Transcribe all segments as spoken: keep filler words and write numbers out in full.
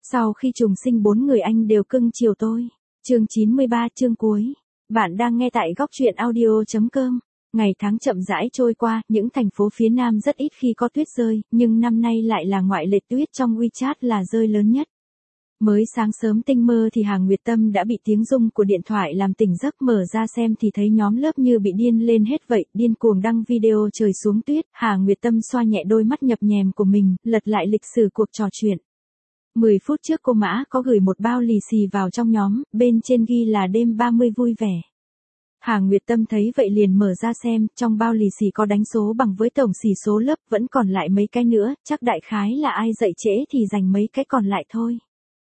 Sau khi trùng sinh bốn người anh đều cưng chiều tôi. Chương chín mươi ba, chương cuối. Bạn đang nghe tại góc truyện audio chấm com. Ngày tháng chậm rãi trôi qua, những thành phố phía Nam rất ít khi có tuyết rơi, nhưng năm nay lại là ngoại lệ, tuyết trong WeChat là rơi lớn nhất. Mới sáng sớm tinh mơ thì Hà Nguyệt Tâm đã bị tiếng rung của điện thoại làm tỉnh giấc, mở ra xem thì thấy nhóm lớp như bị điên lên hết vậy, điên cuồng đăng video trời xuống tuyết. Hà Nguyệt Tâm xoa nhẹ đôi mắt nhập nhèm của mình, lật lại lịch sử cuộc trò chuyện. mười phút trước cô Mã có gửi một bao lì xì vào trong nhóm, bên trên ghi là đêm ba mươi vui vẻ. Hà Nguyệt Tâm thấy vậy liền mở ra xem, trong bao lì xì có đánh số bằng với tổng xì số lớp, vẫn còn lại mấy cái nữa, chắc đại khái là ai dậy trễ thì giành mấy cái còn lại thôi.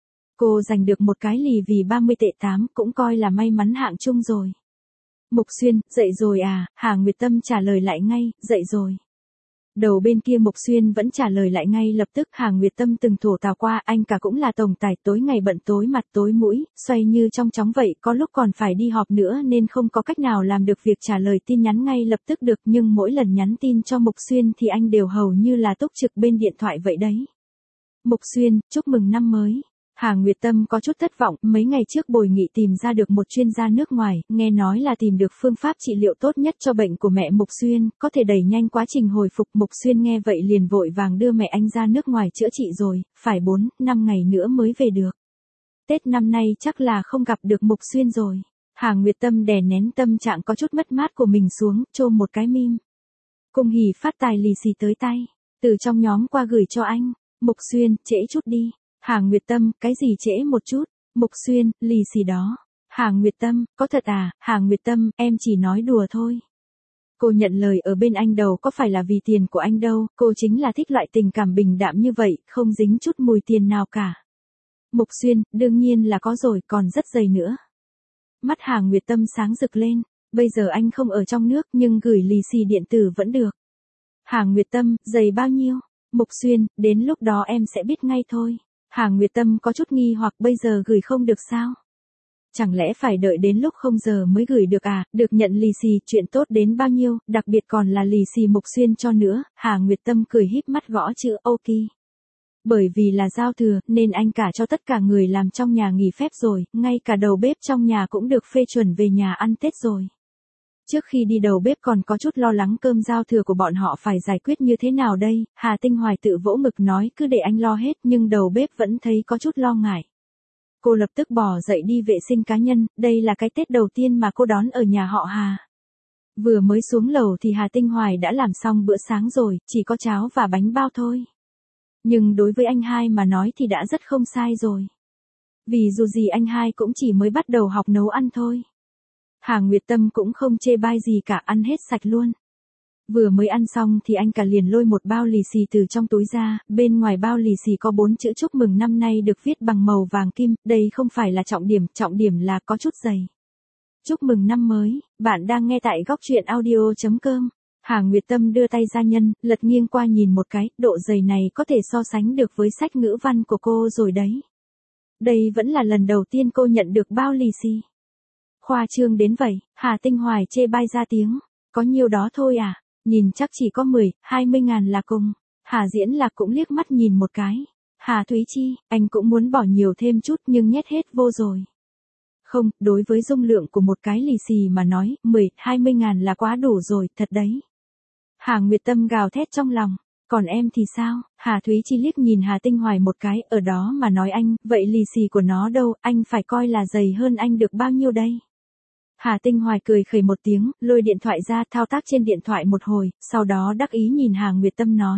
Cô giành được một cái lì vì ba mươi tệ tám, cũng coi là may mắn hạng chung rồi. Mục Xuyên, dậy rồi à? Hà Nguyệt Tâm trả lời lại ngay, dậy rồi. Đầu bên kia Mục Xuyên vẫn trả lời lại ngay lập tức. Hà Nguyệt Tâm từng thổ tào qua, anh cả cũng là tổng tài, tối ngày bận tối mặt tối mũi, xoay như trong chóng vậy, có lúc còn phải đi họp nữa nên không có cách nào làm được việc trả lời tin nhắn ngay lập tức được, nhưng mỗi lần nhắn tin cho Mục Xuyên thì anh đều hầu như là túc trực bên điện thoại vậy đấy. Mục Xuyên, chúc mừng năm mới. Hà Nguyệt Tâm có chút thất vọng, mấy ngày trước Bồi Nghị tìm ra được một chuyên gia nước ngoài, nghe nói là tìm được phương pháp trị liệu tốt nhất cho bệnh của mẹ Mục Xuyên, có thể đẩy nhanh quá trình hồi phục. Mục Xuyên nghe vậy liền vội vàng đưa mẹ anh ra nước ngoài chữa trị rồi, phải bốn, năm ngày nữa mới về được. Tết năm nay chắc là không gặp được Mục Xuyên rồi. Hà Nguyệt Tâm đè nén tâm trạng có chút mất mát của mình xuống, chôm một cái meme. Cung hỉ phát tài lì xì tới tay, từ trong nhóm qua gửi cho anh. Mục Xuyên, trễ chút đi. Hà Nguyệt Tâm, cái gì trễ một chút? Mục Xuyên, lì xì đó. Hà Nguyệt Tâm, có thật à? Hà Nguyệt Tâm, em chỉ nói đùa thôi. Cô nhận lời ở bên anh đâu có phải là vì tiền của anh đâu, cô chính là thích loại tình cảm bình đạm như vậy, không dính chút mùi tiền nào cả. Mục Xuyên, đương nhiên là có rồi, còn rất dày nữa. Mắt Hà Nguyệt Tâm sáng rực lên, bây giờ anh không ở trong nước nhưng gửi lì xì điện tử vẫn được. Hà Nguyệt Tâm, dày bao nhiêu? Mục Xuyên, đến lúc đó em sẽ biết ngay thôi. Hà Nguyệt Tâm có chút nghi hoặc, bây giờ gửi không được sao? Chẳng lẽ phải đợi đến lúc không giờ mới gửi được à? Được nhận lì xì, chuyện tốt đến bao nhiêu, đặc biệt còn là lì xì Mục Xuyên cho nữa. Hà Nguyệt Tâm cười híp mắt gõ chữ ok. Bởi vì là giao thừa, nên anh cả cho tất cả người làm trong nhà nghỉ phép rồi, ngay cả đầu bếp trong nhà cũng được phê chuẩn về nhà ăn Tết rồi. Trước khi đi đầu bếp còn có chút lo lắng cơm giao thừa của bọn họ phải giải quyết như thế nào đây, Hà Tinh Hoài tự vỗ ngực nói cứ để anh lo hết, nhưng đầu bếp vẫn thấy có chút lo ngại. Cô lập tức bỏ dậy đi vệ sinh cá nhân, đây là cái Tết đầu tiên mà cô đón ở nhà họ Hà. Vừa mới xuống lầu thì Hà Tinh Hoài đã làm xong bữa sáng rồi, chỉ có cháo và bánh bao thôi. Nhưng đối với anh hai mà nói thì đã rất không sai rồi. Vì dù gì anh hai cũng chỉ mới bắt đầu học nấu ăn thôi. Hà Nguyệt Tâm cũng không chê bai gì cả, ăn hết sạch luôn. Vừa mới ăn xong thì anh cả liền lôi một bao lì xì từ trong túi ra, bên ngoài bao lì xì có bốn chữ chúc mừng năm nay được viết bằng màu vàng kim, đây không phải là trọng điểm, trọng điểm là có chút dày. Chúc mừng năm mới, bạn đang nghe tại góc truyện audio chấm com. Hà Nguyệt Tâm đưa tay ra nhân, lật nghiêng qua nhìn một cái, độ dày này có thể so sánh được với sách ngữ văn của cô rồi đấy. Đây vẫn là lần đầu tiên cô nhận được bao lì xì. Khoa trương đến vậy, Hà Tinh Hoài chê bai ra tiếng, có nhiêu đó thôi à, nhìn chắc chỉ có mười, hai mươi ngàn là cùng. Hà Diễn Lạc cũng liếc mắt nhìn một cái. Hà Thúy Chi, anh cũng muốn bỏ nhiều thêm chút nhưng nhét hết vô rồi. Không, đối với dung lượng của một cái lì xì mà nói, mười, hai mươi ngàn là quá đủ rồi, thật đấy. Hà Nguyệt Tâm gào thét trong lòng, còn em thì sao? Hà Thúy Chi liếc nhìn Hà Tinh Hoài một cái, ở đó mà nói anh, vậy lì xì của nó đâu, anh phải coi là dày hơn anh được bao nhiêu đây? Hà Tinh Hoài cười khẩy một tiếng, lôi điện thoại ra thao tác trên điện thoại một hồi, sau đó đắc ý nhìn Hà Nguyệt Tâm nói.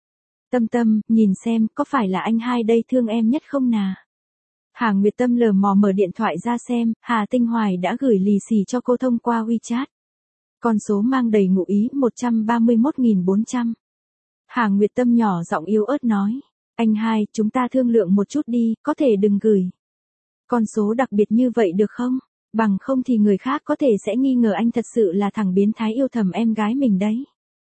Tâm Tâm, nhìn xem, có phải là anh hai đây thương em nhất không nà? Hà Nguyệt Tâm lờ mò mở điện thoại ra xem, Hà Tinh Hoài đã gửi lì xì cho cô thông qua WeChat. Con số mang đầy ngụ ý một trăm ba mươi mốt nghìn bốn trăm. Hà Nguyệt Tâm nhỏ giọng yếu ớt nói. Anh hai, chúng ta thương lượng một chút đi, có thể đừng gửi con số đặc biệt như vậy được không? Bằng không thì người khác có thể sẽ nghi ngờ anh thật sự là thằng biến thái yêu thầm em gái mình đấy.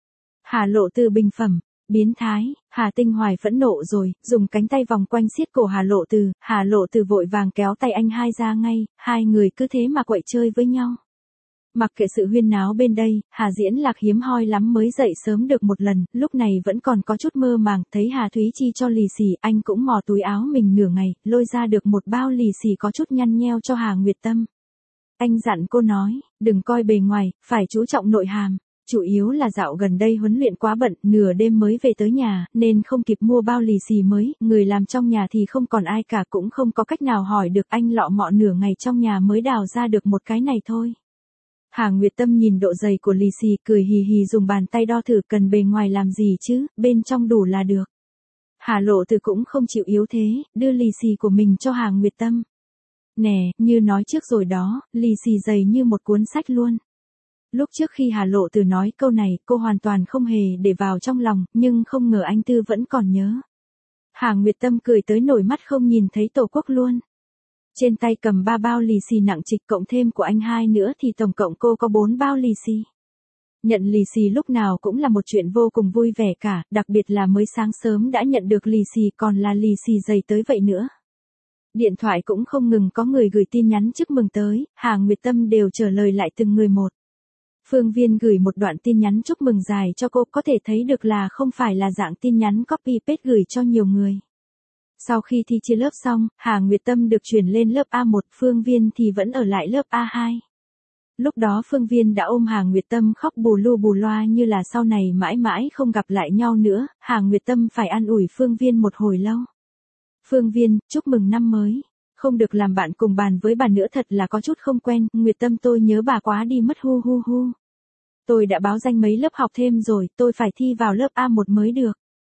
Hà Lộ Từ bình phẩm, biến thái. Hà Tinh Hoài phẫn nộ rồi, dùng cánh tay vòng quanh siết cổ Hà Lộ Từ, Hà Lộ Từ vội vàng kéo tay anh hai ra ngay, hai người cứ thế mà quậy chơi với nhau. Mặc kệ sự huyên náo bên đây, Hà Diễn Lạc hiếm hoi lắm mới dậy sớm được một lần, lúc này vẫn còn có chút mơ màng, thấy Hà Thúy Chi cho lì xì, anh cũng mò túi áo mình nửa ngày, lôi ra được một bao lì xì có chút nhăn nheo cho Hà Nguyệt Tâm. Anh dặn cô nói, đừng coi bề ngoài, phải chú trọng nội hàm. Chủ yếu là dạo gần đây huấn luyện quá bận, nửa đêm mới về tới nhà, nên không kịp mua bao lì xì mới, người làm trong nhà thì không còn ai cả, cũng không có cách nào hỏi được, anh lọ mọ nửa ngày trong nhà mới đào ra được một cái này thôi. Hà Nguyệt Tâm nhìn độ dày của lì xì, cười hì hì dùng bàn tay đo thử, cần bề ngoài làm gì chứ, bên trong đủ là được. Hà Lộ Từ cũng không chịu yếu thế, đưa lì xì của mình cho Hà Nguyệt Tâm. Nè, như nói trước rồi đó, lì xì dày như một cuốn sách luôn. Lúc trước khi Hà Lộ Từ nói câu này, cô hoàn toàn không hề để vào trong lòng, nhưng không ngờ anh Tư vẫn còn nhớ. Hà Nguyệt Tâm cười tới nổi mắt không nhìn thấy tổ quốc luôn. Trên tay cầm ba bao lì xì nặng trịch, cộng thêm của anh hai nữa thì tổng cộng cô có bốn bao lì xì. Nhận lì xì lúc nào cũng là một chuyện vô cùng vui vẻ cả, đặc biệt là mới sáng sớm đã nhận được lì xì, còn là lì xì dày tới vậy nữa. Điện thoại cũng không ngừng có người gửi tin nhắn chúc mừng tới, Hà Nguyệt Tâm đều trả lời lại từng người một. Phương Viên gửi một đoạn tin nhắn chúc mừng dài cho cô, có thể thấy được là không phải là dạng tin nhắn copy paste gửi cho nhiều người. Sau khi thi chia lớp xong, Hà Nguyệt Tâm được chuyển lên lớp A một, Phương Viên thì vẫn ở lại lớp A hai. Lúc đó Phương Viên đã ôm Hà Nguyệt Tâm khóc bù lu bù loa như là sau này mãi mãi không gặp lại nhau nữa, Hà Nguyệt Tâm phải an ủi Phương Viên một hồi lâu. Phương Viên, chúc mừng năm mới. Không được làm bạn cùng bàn với bà nữa thật là có chút không quen, Nguyệt Tâm tôi nhớ bà quá đi mất hu hu hu. Tôi đã báo danh mấy lớp học thêm rồi, tôi phải thi vào lớp A một mới được.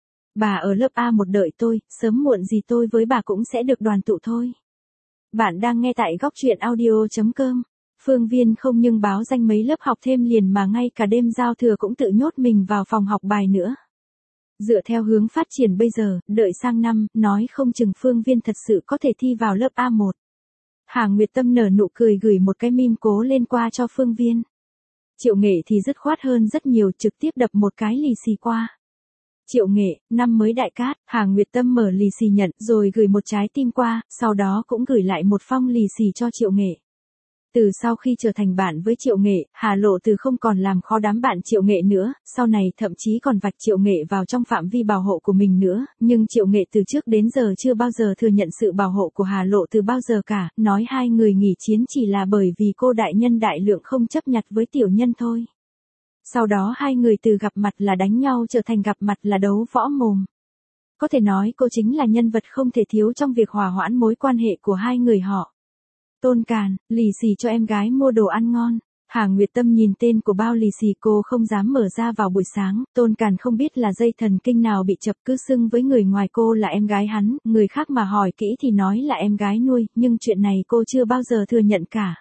Bà ở lớp A một đợi tôi, sớm muộn gì tôi với bà cũng sẽ được đoàn tụ thôi. Bạn đang nghe tại góc truyện audio chấm com. Phương Viên không nhưng báo danh mấy lớp học thêm liền mà ngay cả đêm giao thừa cũng tự nhốt mình vào phòng học bài nữa. Dựa theo hướng phát triển bây giờ, đợi sang năm, nói không chừng Phương Viên thật sự có thể thi vào lớp A một. Hà Nguyệt Tâm nở nụ cười gửi một cái meme cố lên qua cho Phương Viên. Triệu Nghệ thì dứt khoát hơn rất nhiều, trực tiếp đập một cái lì xì qua. Triệu Nghệ, năm mới đại cát, Hà Nguyệt Tâm mở lì xì nhận rồi gửi một trái tim qua, sau đó cũng gửi lại một phong lì xì cho Triệu Nghệ. Từ sau khi trở thành bạn với Triệu Nghệ, Hà Lộ Từ không còn làm khó đám bạn Triệu Nghệ nữa, sau này thậm chí còn vạch Triệu Nghệ vào trong phạm vi bảo hộ của mình nữa, nhưng Triệu Nghệ từ trước đến giờ chưa bao giờ thừa nhận sự bảo hộ của Hà Lộ Từ bao giờ cả, nói hai người nghỉ chiến chỉ là bởi vì cô đại nhân đại lượng không chấp nhặt với tiểu nhân thôi. Sau đó hai người từ gặp mặt là đánh nhau trở thành gặp mặt là đấu võ mồm. Có thể nói cô chính là nhân vật không thể thiếu trong việc hòa hoãn mối quan hệ của hai người họ. Tôn Càn, lì xì cho em gái mua đồ ăn ngon. Hà Nguyệt Tâm nhìn tên của bao lì xì cô không dám mở ra vào buổi sáng, Tôn Càn không biết là dây thần kinh nào bị chập cứ xưng với người ngoài cô là em gái hắn, người khác mà hỏi kỹ thì nói là em gái nuôi, nhưng chuyện này cô chưa bao giờ thừa nhận cả.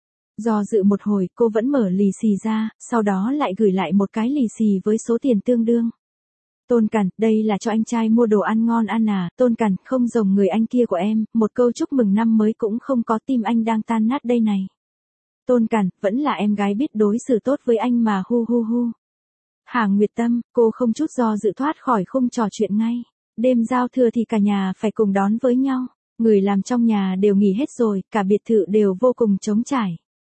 Do dự một hồi cô vẫn mở lì xì ra, sau đó lại gửi lại một cái lì xì với số tiền tương đương. Tôn Càn, đây là cho anh trai mua đồ ăn ngon ăn à, Tôn Càn, không giống người anh kia của em, một câu chúc mừng năm mới cũng không có, tim anh đang tan nát đây này. Tôn Càn, vẫn là em gái biết đối xử tốt với anh mà hu hu hu. Hà Nguyệt Tâm, cô không chút do dự thoát khỏi khung trò chuyện ngay. Đêm giao thừa thì cả nhà phải cùng đón với nhau, người làm trong nhà đều nghỉ hết rồi, cả biệt thự đều vô cùng trống trải.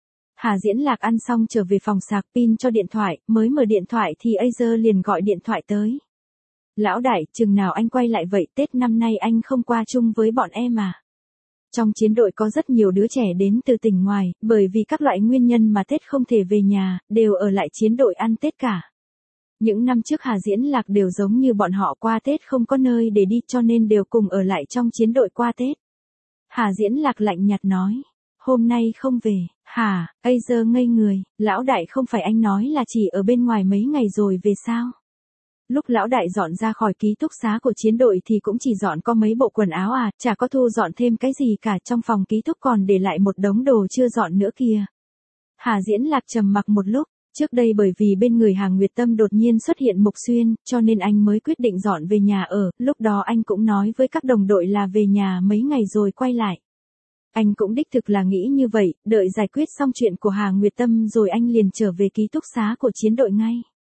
Hà Diễn Lạc ăn xong trở về phòng sạc pin cho điện thoại, mới mở điện thoại thì Acer liền gọi điện thoại tới. Lão đại, chừng nào anh quay lại vậy, Tết năm nay anh không qua chung với bọn em à? Trong chiến đội có rất nhiều đứa trẻ đến từ tỉnh ngoài, bởi vì các loại nguyên nhân mà Tết không thể về nhà, đều ở lại chiến đội ăn Tết cả. Những năm trước Hà Diễn Lạc đều giống như bọn họ qua Tết không có nơi để đi cho nên đều cùng ở lại trong chiến đội qua Tết. Hà Diễn Lạc lạnh nhạt nói, hôm nay không về, hả, Acer ngây người, lão đại không phải anh nói là chỉ ở bên ngoài mấy ngày rồi về sao? Lúc lão đại dọn ra khỏi ký túc xá của chiến đội thì cũng chỉ dọn có mấy bộ quần áo à, chả có thu dọn thêm cái gì cả, trong phòng ký túc còn để lại một đống đồ chưa dọn nữa kìa. Hà Diễn Lạc trầm mặc một lúc, trước đây bởi vì bên người Hà Nguyệt Tâm đột nhiên xuất hiện Mục Xuyên, cho nên anh mới quyết định dọn về nhà ở, lúc đó anh cũng nói với các đồng đội là về nhà mấy ngày rồi quay lại. Anh cũng đích thực là nghĩ như vậy, đợi giải quyết xong chuyện của Hà Nguyệt Tâm rồi anh liền trở về ký túc xá của chiến đội ngay.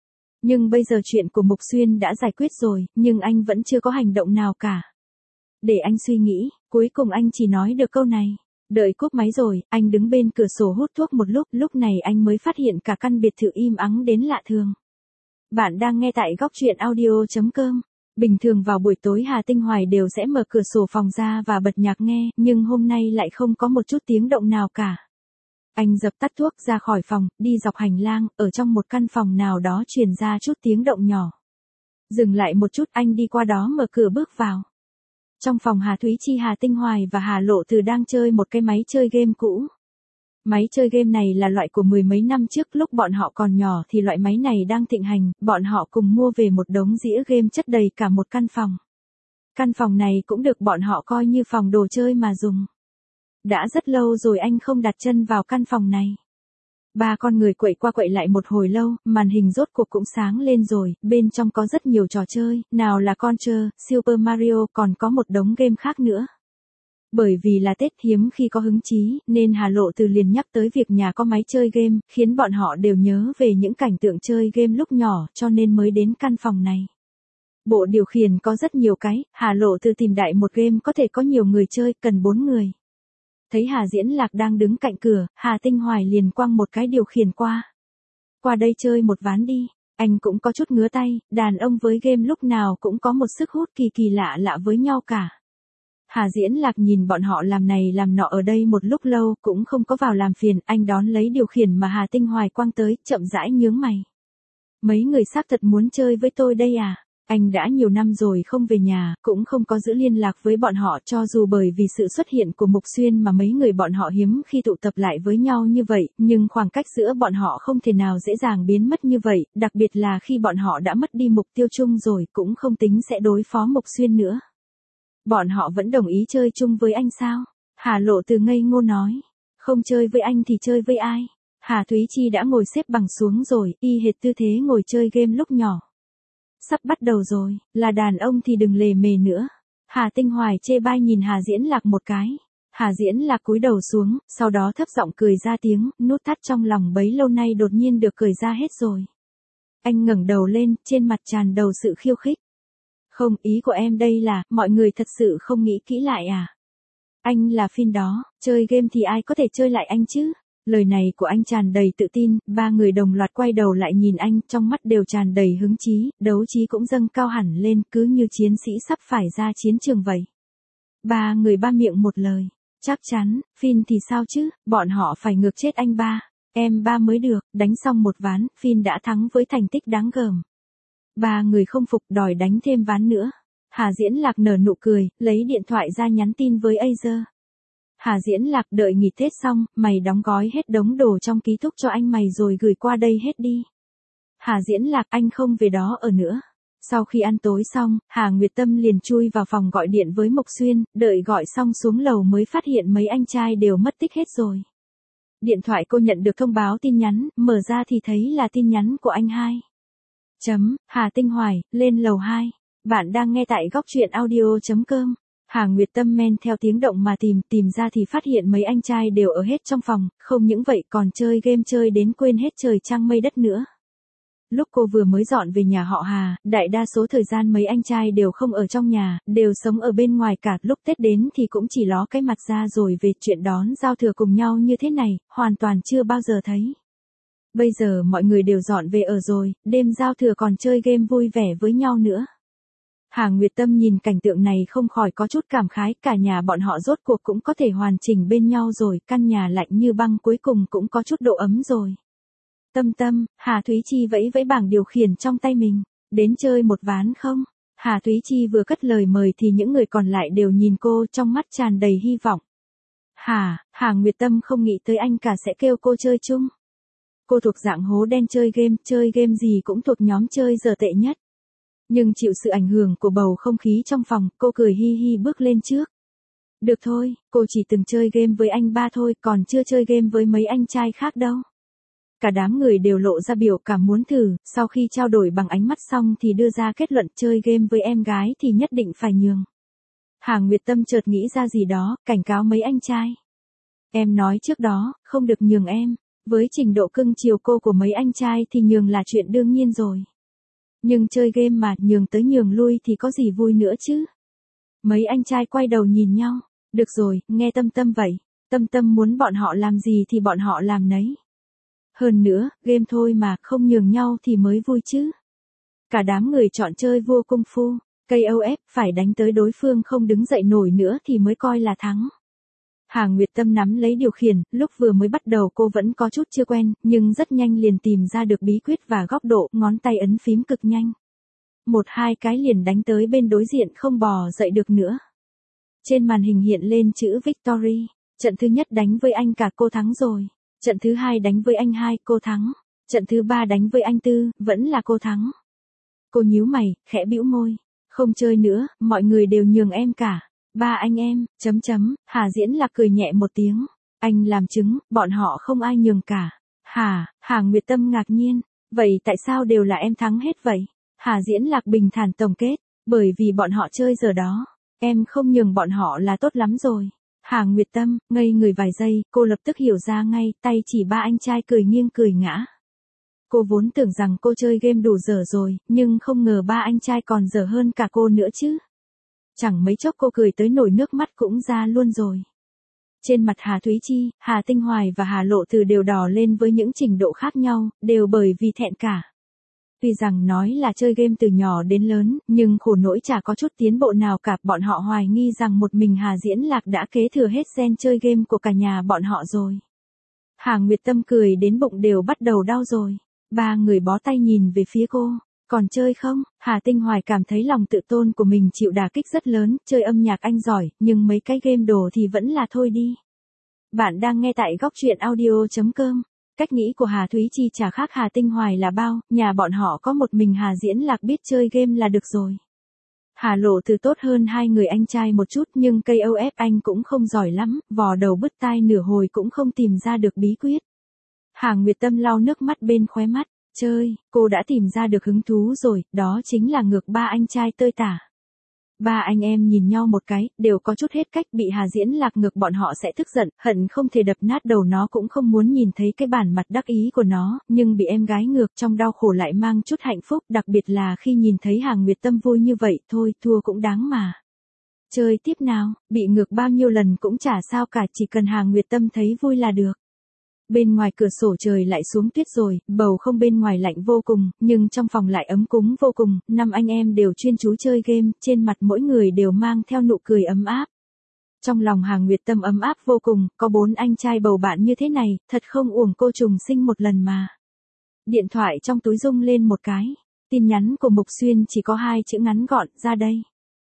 Nhưng bây giờ chuyện của Mục Xuyên đã giải quyết rồi, nhưng anh vẫn chưa có hành động nào cả. Để anh suy nghĩ, cuối cùng anh chỉ nói được câu này. Đợi cúp máy rồi, anh đứng bên cửa sổ hút thuốc một lúc, lúc này anh mới phát hiện cả căn biệt thự im ắng đến lạ thường. Bạn đang nghe tại góc truyện audio.com. Bình thường vào buổi tối Hà Tinh Hoài đều sẽ mở cửa sổ phòng ra và bật nhạc nghe, nhưng hôm nay lại không có một chút tiếng động nào cả. Anh dập tắt thuốc ra khỏi phòng, đi dọc hành lang, ở trong một căn phòng nào đó truyền ra chút tiếng động nhỏ. Dừng lại một chút, anh đi qua đó mở cửa bước vào. Trong phòng Hà Thúy Chi, Hà Tinh Hoài và Hà Lộ Từ đang chơi một cái máy chơi game cũ. Máy chơi game này là loại của mười mấy năm trước, lúc bọn họ còn nhỏ thì loại máy này đang thịnh hành, bọn họ cùng mua về một đống dĩa game chất đầy cả một căn phòng. Căn phòng này cũng được bọn họ coi như phòng đồ chơi mà dùng. Đã rất lâu rồi anh không đặt chân vào căn phòng này. Ba con người quậy qua quậy lại một hồi lâu, màn hình rốt cuộc cũng sáng lên rồi, bên trong có rất nhiều trò chơi, nào là Contra, Super Mario, còn có một đống game khác nữa. Bởi vì là Tết hiếm khi có hứng chí, nên Hà Lộ Từ liền nhắc tới việc nhà có máy chơi game, khiến bọn họ đều nhớ về những cảnh tượng chơi game lúc nhỏ, cho nên mới đến căn phòng này. Bộ điều khiển có rất nhiều cái, Hà Lộ Từ tìm đại một game có thể có nhiều người chơi, cần bốn người. Thấy Hà Diễn Lạc đang đứng cạnh cửa, Hà Tinh Hoài liền quăng một cái điều khiển qua. Qua đây chơi một ván đi, anh cũng có chút ngứa tay, đàn ông với game lúc nào cũng có một sức hút kỳ kỳ lạ lạ với nhau cả. Hà Diễn Lạc nhìn bọn họ làm này làm nọ ở đây một lúc lâu, cũng không có vào làm phiền, anh đón lấy điều khiển mà Hà Tinh Hoài quăng tới, chậm rãi nhướng mày. Mấy người xác thật muốn chơi với tôi đây à? Anh đã nhiều năm rồi không về nhà, cũng không có giữ liên lạc với bọn họ, cho dù bởi vì sự xuất hiện của Mục Xuyên mà mấy người bọn họ hiếm khi tụ tập lại với nhau như vậy, nhưng khoảng cách giữa bọn họ không thể nào dễ dàng biến mất như vậy, đặc biệt là khi bọn họ đã mất đi mục tiêu chung rồi, cũng không tính sẽ đối phó Mục Xuyên nữa. Bọn họ vẫn đồng ý chơi chung với anh sao? Hà Lộ Từ ngây ngô nói. Không chơi với anh thì chơi với ai? Hà Thúy Chi đã ngồi xếp bằng xuống rồi, y hệt tư thế ngồi chơi game lúc nhỏ. Sắp bắt đầu rồi, là đàn ông thì đừng lề mề nữa. Hà Tinh Hoài chê bai nhìn Hà Diễn Lạc một cái. Hà Diễn Lạc cúi đầu xuống, sau đó thấp giọng cười ra tiếng, nút thắt trong lòng bấy lâu nay đột nhiên được cười ra hết rồi. Anh ngẩng đầu lên, trên mặt tràn đầu sự khiêu khích. Không, ý của em đây là, mọi người thật sự không nghĩ kỹ lại à? Anh là Phin đó, chơi game thì ai có thể chơi lại anh chứ? Lời này của anh tràn đầy tự tin, ba người đồng loạt quay đầu lại nhìn anh, trong mắt đều tràn đầy hứng chí, đấu trí cũng dâng cao hẳn lên, cứ như chiến sĩ sắp phải ra chiến trường vậy. Ba người ba miệng một lời, chắc chắn, Phin thì sao chứ, bọn họ phải ngược chết anh ba, em ba mới được, đánh xong một ván, Phin đã thắng với thành tích đáng gờm. Ba người không phục đòi đánh thêm ván nữa. Hà Diễn Lạc nở nụ cười, lấy điện thoại ra nhắn tin với Azer. Hà Diễn Lạc, đợi nghỉ Tết xong, mày đóng gói hết đống đồ trong ký túc cho anh mày rồi gửi qua đây hết đi. Hà Diễn Lạc, anh không về đó ở nữa. Sau khi ăn tối xong, Hà Nguyệt Tâm liền chui vào phòng gọi điện với Mộc Xuyên, đợi gọi xong xuống lầu mới phát hiện mấy anh trai đều mất tích hết rồi. Điện thoại cô nhận được thông báo tin nhắn, mở ra thì thấy là tin nhắn của anh hai. Chấm, Hà Tinh Hoài, lên lầu hai. Bạn đang nghe tại góc truyện audio.com. Hà Nguyệt Tâm men theo tiếng động mà tìm, tìm ra thì phát hiện mấy anh trai đều ở hết trong phòng, không những vậy còn chơi game chơi đến quên hết trời trăng mây đất nữa. Lúc cô vừa mới dọn về nhà họ Hà, đại đa số thời gian mấy anh trai đều không ở trong nhà, đều sống ở bên ngoài cả, lúc Tết đến thì cũng chỉ ló cái mặt ra rồi về, chuyện đón giao thừa cùng nhau như thế này, hoàn toàn chưa bao giờ thấy. Bây giờ mọi người đều dọn về ở rồi, đêm giao thừa còn chơi game vui vẻ với nhau nữa. Hà Nguyệt Tâm nhìn cảnh tượng này không khỏi có chút cảm khái, cả nhà bọn họ rốt cuộc cũng có thể hoàn chỉnh bên nhau rồi, căn nhà lạnh như băng cuối cùng cũng có chút độ ấm rồi. Tâm Tâm, Hà Thúy Chi vẫy vẫy bảng điều khiển trong tay mình, đến chơi một ván không? Hà Thúy Chi vừa cất lời mời thì những người còn lại đều nhìn cô, trong mắt tràn đầy hy vọng. Hà, Hà Nguyệt Tâm không nghĩ tới anh cả sẽ kêu cô chơi chung. Cô thuộc dạng hố đen chơi game, chơi game gì cũng thuộc nhóm chơi giờ tệ nhất. Nhưng chịu sự ảnh hưởng của bầu không khí trong phòng, cô cười hi hi bước lên trước. Được thôi, cô chỉ từng chơi game với anh ba thôi, còn chưa chơi game với mấy anh trai khác đâu. Cả đám người đều lộ ra biểu cảm muốn thử, sau khi trao đổi bằng ánh mắt xong thì đưa ra kết luận chơi game với em gái thì nhất định phải nhường. Hà Nguyệt Tâm chợt nghĩ ra gì đó, cảnh cáo mấy anh trai. Em nói trước đó, không được nhường em. Với trình độ cưng chiều cô của mấy anh trai thì nhường là chuyện đương nhiên rồi. Nhưng chơi game mà, nhường tới nhường lui thì có gì vui nữa chứ? Mấy anh trai quay đầu nhìn nhau. Được rồi, nghe Tâm Tâm vậy. Tâm Tâm muốn bọn họ làm gì thì bọn họ làm nấy. Hơn nữa, game thôi mà, không nhường nhau thì mới vui chứ. Cả đám người chọn chơi vua cung phu, ca o ép phải đánh tới đối phương không đứng dậy nổi nữa thì mới coi là thắng. Hà Nguyệt Tâm nắm lấy điều khiển, lúc vừa mới bắt đầu cô vẫn có chút chưa quen, nhưng rất nhanh liền tìm ra được bí quyết và góc độ, ngón tay ấn phím cực nhanh. Một hai cái liền đánh tới bên đối diện không bò dậy được nữa. Trên màn hình hiện lên chữ Victory, trận thứ nhất đánh với anh cả cô thắng rồi, trận thứ hai đánh với anh hai cô thắng, trận thứ ba đánh với anh tư, vẫn là cô thắng. Cô nhíu mày, khẽ bĩu môi, không chơi nữa, mọi người đều nhường em cả. Ba anh em, chấm chấm, Hà Diễn Lạc cười nhẹ một tiếng. Anh làm chứng, bọn họ không ai nhường cả. Hà, Hà Nguyệt Tâm ngạc nhiên. Vậy tại sao đều là em thắng hết vậy? Hà Diễn Lạc bình thản tổng kết. Bởi vì bọn họ chơi giờ đó. Em không nhường bọn họ là tốt lắm rồi. Hà Nguyệt Tâm, ngây người vài giây, cô lập tức hiểu ra ngay, tay chỉ ba anh trai cười nghiêng cười ngã. Cô vốn tưởng rằng cô chơi game đủ dở rồi, nhưng không ngờ ba anh trai còn dở hơn cả cô nữa chứ. Chẳng mấy chốc cô cười tới nổi nước mắt cũng ra luôn rồi. Trên mặt Hà Thúy Chi, Hà Tinh Hoài và Hà Lộ Từ đều đỏ lên với những trình độ khác nhau, đều bởi vì thẹn cả. Tuy rằng nói là chơi game từ nhỏ đến lớn, nhưng khổ nỗi chả có chút tiến bộ nào cả. Bọn họ hoài nghi rằng một mình Hà Diễn Lạc đã kế thừa hết gen chơi game của cả nhà bọn họ rồi. Hà Nguyệt Tâm cười đến bụng đều bắt đầu đau rồi. Ba người bó tay nhìn về phía cô. Còn chơi không? Hà Tinh Hoài cảm thấy lòng tự tôn của mình chịu đả kích rất lớn, chơi âm nhạc anh giỏi, nhưng mấy cái game đồ thì vẫn là thôi đi. Bạn đang nghe tại góc truyện audio chấm com. Cách nghĩ của Hà Thúy Chi chả khác Hà Tinh Hoài là bao, nhà bọn họ có một mình Hà Diễn Lạc biết chơi game là được rồi. Hà Lộ Từ tốt hơn hai người anh trai một chút nhưng ca o ép anh cũng không giỏi lắm, vò đầu bứt tai nửa hồi cũng không tìm ra được bí quyết. Hà Nguyệt Tâm lau nước mắt bên khóe mắt. Chơi, cô đã tìm ra được hứng thú rồi, đó chính là ngược ba anh trai tơi tả. Ba anh em nhìn nhau một cái, đều có chút hết cách, bị Hà Diễn Lạc ngược bọn họ sẽ tức giận, hận không thể đập nát đầu nó, cũng không muốn nhìn thấy cái bản mặt đắc ý của nó, nhưng bị em gái ngược trong đau khổ lại mang chút hạnh phúc, đặc biệt là khi nhìn thấy Hà Nguyệt Tâm vui như vậy, thôi, thua cũng đáng mà. Chơi tiếp nào, bị ngược bao nhiêu lần cũng chả sao cả, chỉ cần Hà Nguyệt Tâm thấy vui là được. Bên ngoài cửa sổ trời lại xuống tuyết rồi, bầu không bên ngoài lạnh vô cùng, nhưng trong phòng lại ấm cúng vô cùng, năm anh em đều chuyên chú chơi game, trên mặt mỗi người đều mang theo nụ cười ấm áp. Trong lòng Hà Nguyệt Tâm ấm áp vô cùng, có bốn anh trai bầu bạn như thế này, thật không uổng cô trùng sinh một lần mà. Điện thoại trong túi rung lên một cái, tin nhắn của Mục Xuyên chỉ có hai chữ ngắn gọn, ra đây.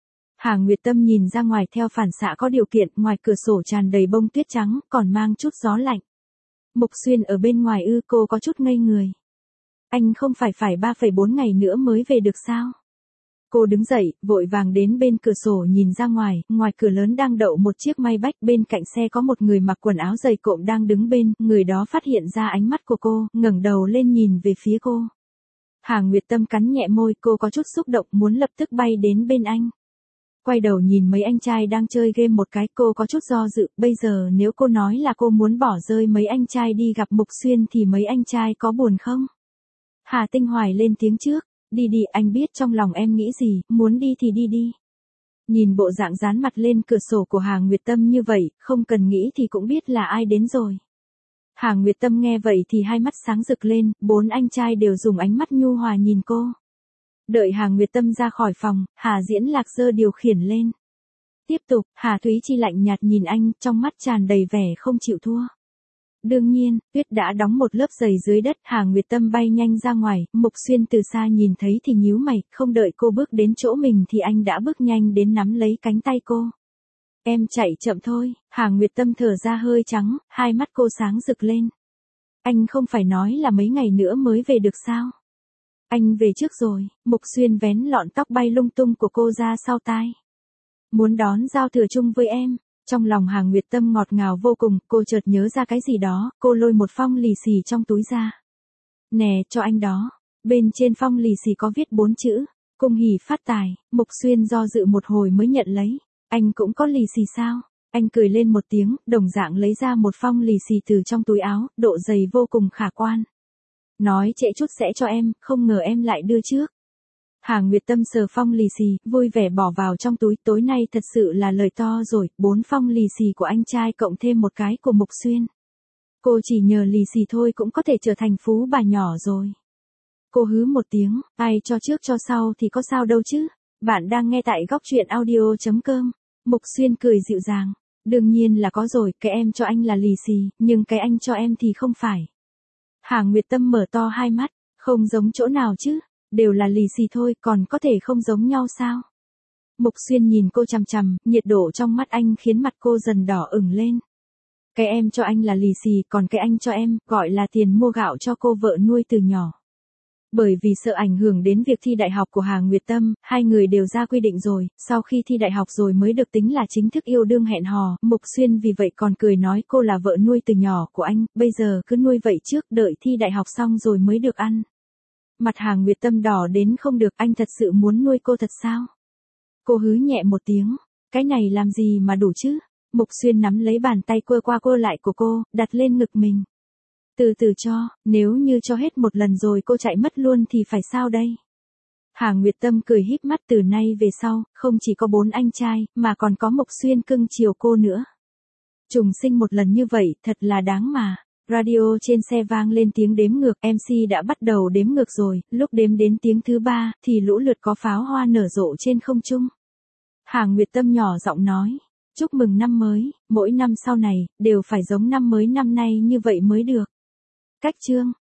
Hà Nguyệt Tâm nhìn ra ngoài theo phản xạ có điều kiện, ngoài cửa sổ tràn đầy bông tuyết trắng, còn mang chút gió lạnh. Mục Xuyên ở bên ngoài ư? Cô có chút ngây người. Anh không phải phải ba phẩy bốn ngày nữa mới về được sao? Cô đứng dậy, vội vàng đến bên cửa sổ nhìn ra ngoài, ngoài cửa lớn đang đậu một chiếc Maybach, bên cạnh xe có một người mặc quần áo dày cộm đang đứng bên, người đó phát hiện ra ánh mắt của cô, ngẩng đầu lên nhìn về phía cô. Hà Nguyệt Tâm cắn nhẹ môi, cô có chút xúc động muốn lập tức bay đến bên anh. Quay đầu nhìn mấy anh trai đang chơi game một cái, cô có chút do dự, bây giờ nếu cô nói là cô muốn bỏ rơi mấy anh trai đi gặp Mục Xuyên thì mấy anh trai có buồn không? Hà Tinh Hoài lên tiếng trước, đi đi, anh biết trong lòng em nghĩ gì, muốn đi thì đi đi. Nhìn bộ dạng dán mặt lên cửa sổ của Hà Nguyệt Tâm như vậy, không cần nghĩ thì cũng biết là ai đến rồi. Hà Nguyệt Tâm nghe vậy thì hai mắt sáng rực lên, bốn anh trai đều dùng ánh mắt nhu hòa nhìn cô. Đợi Hà Nguyệt Tâm ra khỏi phòng, Hà Diễn Lạc giơ điều khiển lên. Tiếp tục, Hà Thúy Chi lạnh nhạt nhìn anh, trong mắt tràn đầy vẻ không chịu thua. Đương nhiên, tuyết đã đóng một lớp dày dưới đất, Hà Nguyệt Tâm bay nhanh ra ngoài, Mục Xuyên từ xa nhìn thấy thì nhíu mày, không đợi cô bước đến chỗ mình thì anh đã bước nhanh đến nắm lấy cánh tay cô. Em chạy chậm thôi, Hà Nguyệt Tâm thở ra hơi trắng, hai mắt cô sáng rực lên. Anh không phải nói là mấy ngày nữa mới về được sao? Anh về trước rồi, Mục Xuyên vén lọn tóc bay lung tung của cô ra sau tai. Muốn đón giao thừa chung với em. Trong lòng Hà Nguyệt Tâm ngọt ngào vô cùng, cô chợt nhớ ra cái gì đó, cô lôi một phong lì xì trong túi ra. Nè, cho anh đó. Bên trên phong lì xì có viết bốn chữ, cung hỉ phát tài. Mục Xuyên do dự một hồi mới nhận lấy. Anh cũng có lì xì sao? Anh cười lên một tiếng, đồng dạng lấy ra một phong lì xì từ trong túi áo, độ dày vô cùng khả quan. Nói trễ chút sẽ cho em, không ngờ em lại đưa trước. Hà Nguyệt Tâm sờ phong lì xì, vui vẻ bỏ vào trong túi, tối nay thật sự là lời to rồi, bốn phong lì xì của anh trai cộng thêm một cái của Mục Xuyên. Cô chỉ nhờ lì xì thôi cũng có thể trở thành phú bà nhỏ rồi. Cô hứ một tiếng, ai cho trước cho sau thì có sao đâu chứ. Bạn đang nghe tại góc truyện audio.com. Mục Xuyên cười dịu dàng. Đương nhiên là có rồi, cái em cho anh là lì xì, nhưng cái anh cho em thì không phải. Hà Nguyệt Tâm mở to hai mắt, không giống chỗ nào chứ, đều là lì xì thôi, còn có thể không giống nhau sao? Mục Xuyên nhìn cô chằm chằm, nhiệt độ trong mắt anh khiến mặt cô dần đỏ ửng lên. Cái em cho anh là lì xì, còn cái anh cho em, gọi là tiền mua gạo cho cô vợ nuôi từ nhỏ. Bởi vì sợ ảnh hưởng đến việc thi đại học của Hà Nguyệt Tâm, hai người đều ra quy định rồi, sau khi thi đại học rồi mới được tính là chính thức yêu đương hẹn hò, Mục Xuyên vì vậy còn cười nói cô là vợ nuôi từ nhỏ của anh, bây giờ cứ nuôi vậy trước, đợi thi đại học xong rồi mới được ăn. Mặt Hà Nguyệt Tâm đỏ đến không được, anh thật sự muốn nuôi cô thật sao? Cô hứ nhẹ một tiếng, cái này làm gì mà đủ chứ? Mục Xuyên nắm lấy bàn tay quơ qua quơ lại của cô, đặt lên ngực mình. Từ từ cho, nếu như cho hết một lần rồi cô chạy mất luôn thì phải sao đây? Hà Nguyệt Tâm cười híp mắt, từ nay về sau, không chỉ có bốn anh trai, mà còn có Mục Xuyên cưng chiều cô nữa. Trùng sinh một lần như vậy, thật là đáng mà. Radio trên xe vang lên tiếng đếm ngược, em xê đã bắt đầu đếm ngược rồi, lúc đếm đến tiếng thứ ba, thì lũ lượt có pháo hoa nở rộ trên không trung. Hà Nguyệt Tâm nhỏ giọng nói, chúc mừng năm mới, mỗi năm sau này, đều phải giống năm mới năm nay như vậy mới được. Cách chương